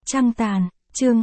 Trăng tàn, chương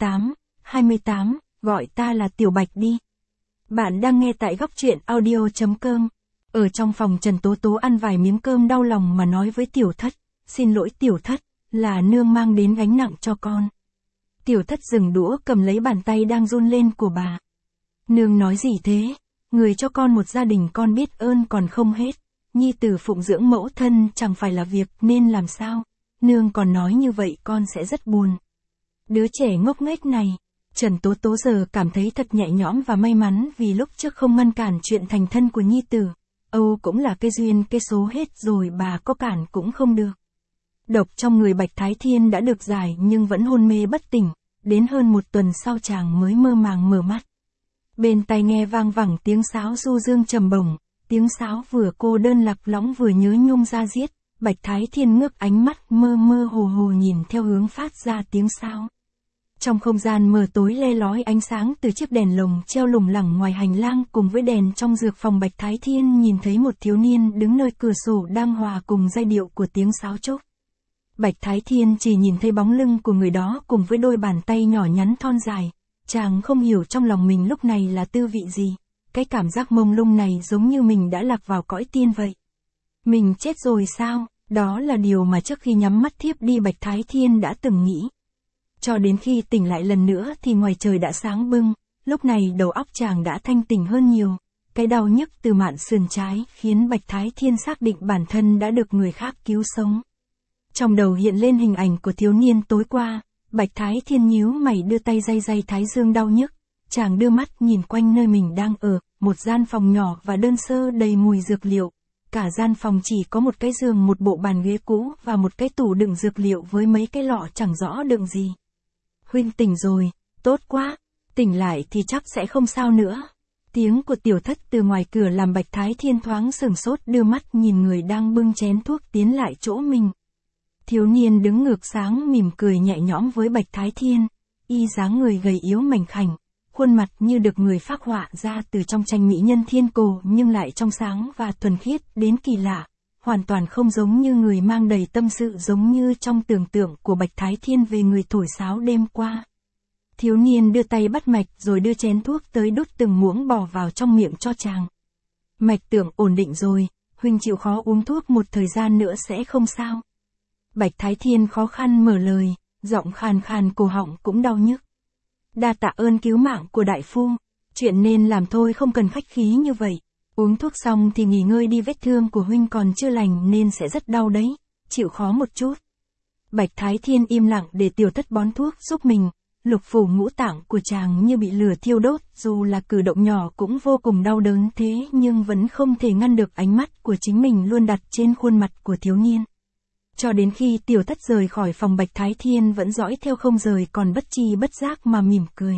28, gọi ta là Tiểu Bạch đi. Bạn đang nghe tại góc truyện audio.com. Ở trong phòng Trần Tố Tố ăn vài miếng cơm đau lòng mà nói với Tiểu Thất, xin lỗi Tiểu Thất, là nương mang đến gánh nặng cho con. Tiểu Thất dừng đũa cầm lấy bàn tay đang run lên của bà. Nương nói gì thế, người cho con một gia đình con biết ơn còn không hết, nhi tử phụng dưỡng mẫu thân chẳng phải là việc nên làm sao, nương còn nói như vậy con sẽ rất buồn. Đứa trẻ ngốc nghếch này, Trần Tố Tố giờ cảm thấy thật nhẹ nhõm và may mắn vì lúc trước không ngăn cản chuyện thành thân của nhi tử. Âu cũng là cái duyên cái số hết rồi, bà có cản cũng không được. Độc trong người Bạch Thái Thiên đã được giải nhưng vẫn hôn mê bất tỉnh, đến hơn một tuần sau chàng mới mơ màng mở mắt. Bên tai nghe vang vẳng tiếng sáo du dương trầm bổng, tiếng sáo vừa cô đơn lạc lõng vừa nhớ nhung da diết. Bạch Thái Thiên ngước ánh mắt mơ mơ hồ hồ nhìn theo hướng phát ra tiếng sáo. Trong không gian mờ tối le lói ánh sáng từ chiếc đèn lồng treo lủng lẳng ngoài hành lang cùng với đèn trong dược phòng. Bạch Thái Thiên nhìn thấy một thiếu niên đứng nơi cửa sổ đang hòa cùng giai điệu của tiếng sáo trúc. Bạch Thái Thiên chỉ nhìn thấy bóng lưng của người đó cùng với đôi bàn tay nhỏ nhắn thon dài. Chàng không hiểu trong lòng mình lúc này là tư vị gì. Cái cảm giác mông lung này giống như mình đã lạc vào cõi tiên vậy. Mình chết rồi sao? Đó là điều mà trước khi nhắm mắt thiếp đi Bạch Thái Thiên đã từng nghĩ. Cho đến khi tỉnh lại lần nữa thì ngoài trời đã sáng bưng, lúc này đầu óc chàng đã thanh tỉnh hơn nhiều. Cái đau nhức từ mạn sườn trái khiến Bạch Thái Thiên xác định bản thân đã được người khác cứu sống. Trong đầu hiện lên hình ảnh của thiếu niên tối qua, Bạch Thái Thiên nhíu mày đưa tay day thái dương đau nhức. Chàng đưa mắt nhìn quanh nơi mình đang ở, một gian phòng nhỏ và đơn sơ đầy mùi dược liệu. Cả gian phòng chỉ có một cái giường, một bộ bàn ghế cũ và một cái tủ đựng dược liệu với mấy cái lọ chẳng rõ đựng gì. Huynh tỉnh rồi, tốt quá, tỉnh lại thì chắc sẽ không sao nữa. Tiếng của Tiểu Thất từ ngoài cửa làm Bạch Thái Thiên thoáng sửng sốt, đưa mắt nhìn người đang bưng chén thuốc tiến lại chỗ mình. Thiếu niên đứng ngược sáng mỉm cười nhẹ nhõm với Bạch Thái Thiên, y dáng người gầy yếu mảnh khảnh, khuôn mặt như được người phác họa ra từ trong tranh mỹ nhân thiên cổ nhưng lại trong sáng và thuần khiết đến kỳ lạ, hoàn toàn không giống như người mang đầy tâm sự giống như trong tưởng tượng của Bạch Thái Thiên về người thổi sáo đêm qua. Thiếu niên đưa tay bắt mạch rồi đưa chén thuốc tới đút từng muỗng bỏ vào trong miệng cho chàng. Mạch tưởng ổn định rồi, huynh chịu khó uống thuốc một thời gian nữa sẽ không sao. Bạch Thái Thiên khó khăn mở lời, giọng khàn khàn, cổ họng cũng đau nhức. Đa tạ ơn cứu mạng của đại phu, chuyện nên làm thôi không cần khách khí như vậy. Uống thuốc xong thì nghỉ ngơi đi, vết thương của huynh còn chưa lành nên sẽ rất đau đấy, chịu khó một chút. Bạch Thái Thiên im lặng để Tiểu Thất bón thuốc giúp mình, lục phủ ngũ tạng của chàng như bị lửa thiêu đốt, dù là cử động nhỏ cũng vô cùng đau đớn thế nhưng vẫn không thể ngăn được ánh mắt của chính mình luôn đặt trên khuôn mặt của thiếu niên. Cho đến khi Tiểu Thất rời khỏi phòng, Bạch Thái Thiên vẫn dõi theo không rời, còn bất tri bất giác mà mỉm cười.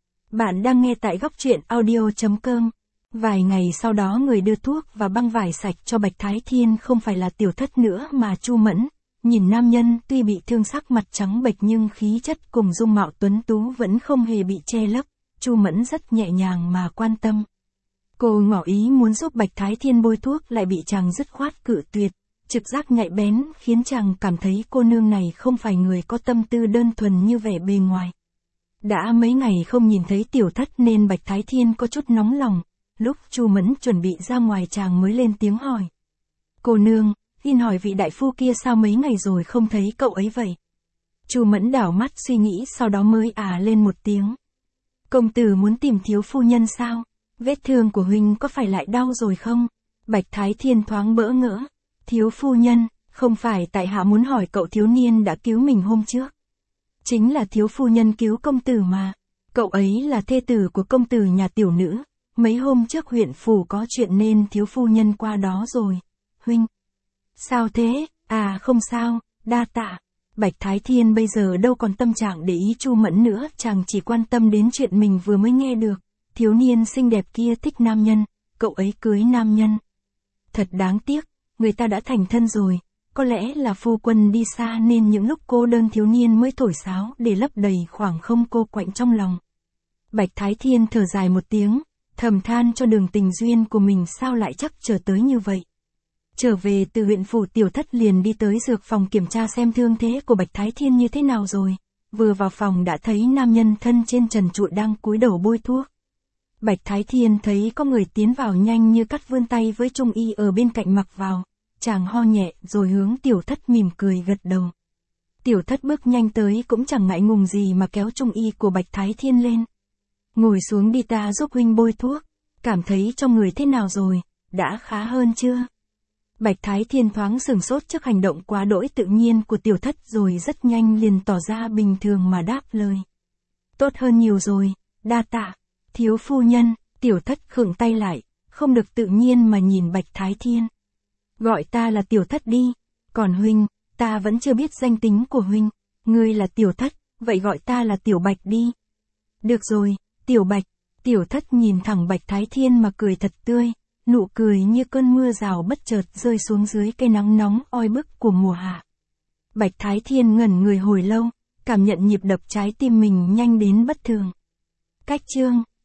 Bạn đang nghe tại góc truyện audio.com. Vài ngày sau đó người đưa thuốc và băng vải sạch cho Bạch Thái Thiên không phải là Tiểu Thất nữa mà Chu Mẫn. Nhìn nam nhân tuy bị thương sắc mặt trắng bệch nhưng khí chất cùng dung mạo tuấn tú vẫn không hề bị che lấp, Chu Mẫn rất nhẹ nhàng mà quan tâm. Cô ngỏ ý muốn giúp Bạch Thái Thiên bôi thuốc lại bị chàng dứt khoát cự tuyệt. Trực giác nhạy bén khiến chàng cảm thấy cô nương này không phải người có tâm tư đơn thuần như vẻ bề ngoài. Đã mấy ngày không nhìn thấy Tiểu Thất nên Bạch Thái Thiên có chút nóng lòng. Lúc Chu Mẫn chuẩn bị ra ngoài chàng mới lên tiếng hỏi. Cô nương, xin hỏi vị đại phu kia sao mấy ngày rồi không thấy cậu ấy vậy? Chu Mẫn đảo mắt suy nghĩ sau đó mới lên một tiếng. Công tử muốn tìm thiếu phu nhân sao? Vết thương của huynh có phải lại đau rồi không? Bạch Thái Thiên thoáng bỡ ngỡ. Thiếu phu nhân, không phải tại hạ muốn hỏi cậu thiếu niên đã cứu mình hôm trước. Chính là thiếu phu nhân cứu công tử mà. Cậu ấy là thê tử của công tử nhà tiểu nữ. Mấy hôm trước huyện phủ có chuyện nên thiếu phu nhân qua đó rồi. Huynh. Sao thế? Không sao, đa tạ. Bạch Thái Thiên bây giờ đâu còn tâm trạng để ý Chu Mẫn nữa, chàng chỉ quan tâm đến chuyện mình vừa mới nghe được. Thiếu niên xinh đẹp kia thích nam nhân, cậu ấy cưới nam nhân. Thật đáng tiếc, người ta đã thành thân rồi. Có lẽ là phu quân đi xa nên những lúc cô đơn thiếu niên mới thổi sáo để lấp đầy khoảng không cô quạnh trong lòng. Bạch Thái Thiên thở dài một tiếng, thầm than cho đường tình duyên của mình sao lại chắc trở tới như vậy. Trở về từ huyện phủ, Tiểu Thất liền đi tới dược phòng kiểm tra xem thương thế của Bạch Thái Thiên như thế nào rồi. vừa vào phòng đã thấy nam nhân thân trên trần trụi đang cúi đầu bôi thuốc. Bạch Thái Thiên thấy có người tiến vào nhanh như cắt vươn tay với trung y ở bên cạnh mặc vào, chàng ho nhẹ rồi hướng Tiểu Thất mỉm cười gật đầu. Tiểu Thất bước nhanh tới cũng chẳng ngại ngùng gì mà kéo trung y của Bạch Thái Thiên lên. Ngồi xuống đi, ta giúp huynh bôi thuốc, cảm thấy trong người thế nào rồi, đã khá hơn chưa? Bạch Thái Thiên thoáng sửng sốt trước hành động quá đỗi tự nhiên của Tiểu Thất rồi rất nhanh liền tỏ ra bình thường mà đáp lời. Tốt hơn nhiều rồi, đa tạ, thiếu phu nhân. Tiểu Thất khựng tay lại, không được tự nhiên mà nhìn Bạch Thái Thiên. Gọi ta là Tiểu Thất đi, còn huynh, ta vẫn chưa biết danh tính của huynh, ngươi là Tiểu Thất, vậy gọi ta là Tiểu Bạch đi. Được rồi, Tiểu Bạch. Tiểu Thất nhìn thẳng Bạch Thái Thiên mà cười thật tươi, nụ cười như cơn mưa rào bất chợt rơi xuống dưới cây nắng nóng oi bức của mùa hạ. Bạch Thái Thiên ngẩn người hồi lâu, cảm nhận nhịp đập trái tim mình nhanh đến bất thường. Cách chương